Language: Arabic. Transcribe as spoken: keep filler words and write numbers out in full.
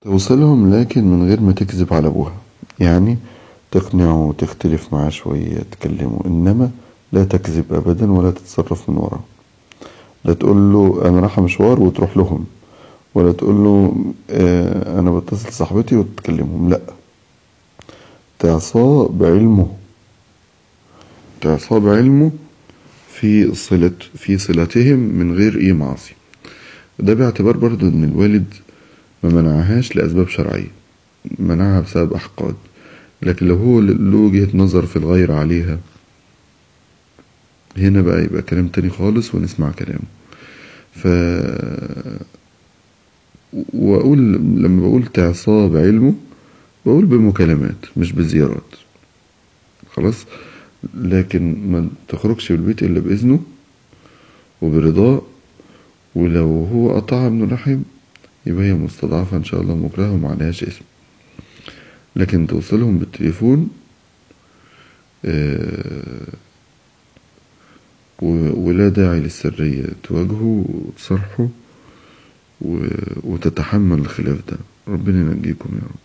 توصلهم لكن من غير ما تكذب على ابوها. يعني تقنعه وتختلف معاه شوية تكلمه، انما لا تكذب ابدا ولا تتصرف من وراه. لا تقول له انا رايحة مشوار وتروح لهم، ولا تقول له آه انا بتصل صاحبتي وتكلمهم. لا، تعصاه بعلمه، تعصاه بعلمه في صلة في صلتهم من غير اي معاصي. ده باعتبار برضو ان الوالد ما منعهاش لاسباب شرعية، منعها بسبب احقاد. لكن لو هو له وجهة نظر في الغير عليها، هنا بقى يبقى كلام تاني خالص ونسمع كلامه. ف واقول لما بقول تعصاه بعلمه، بقول بمكالمات مش بزيارات، خلاص. لكن ما تخرجش بالبيت الا باذنه وبرضاه. ولو هو قطع ابن رحم يبقى هي مستضعفة ان شاء الله مكرهة ومعلهاش اسم. لكن توصلهم بالتليفون آه ولا داعي للسرية، تواجهه وتصرحه وتتحمل الخلاف ده. ربنا ينجيكم يا رب.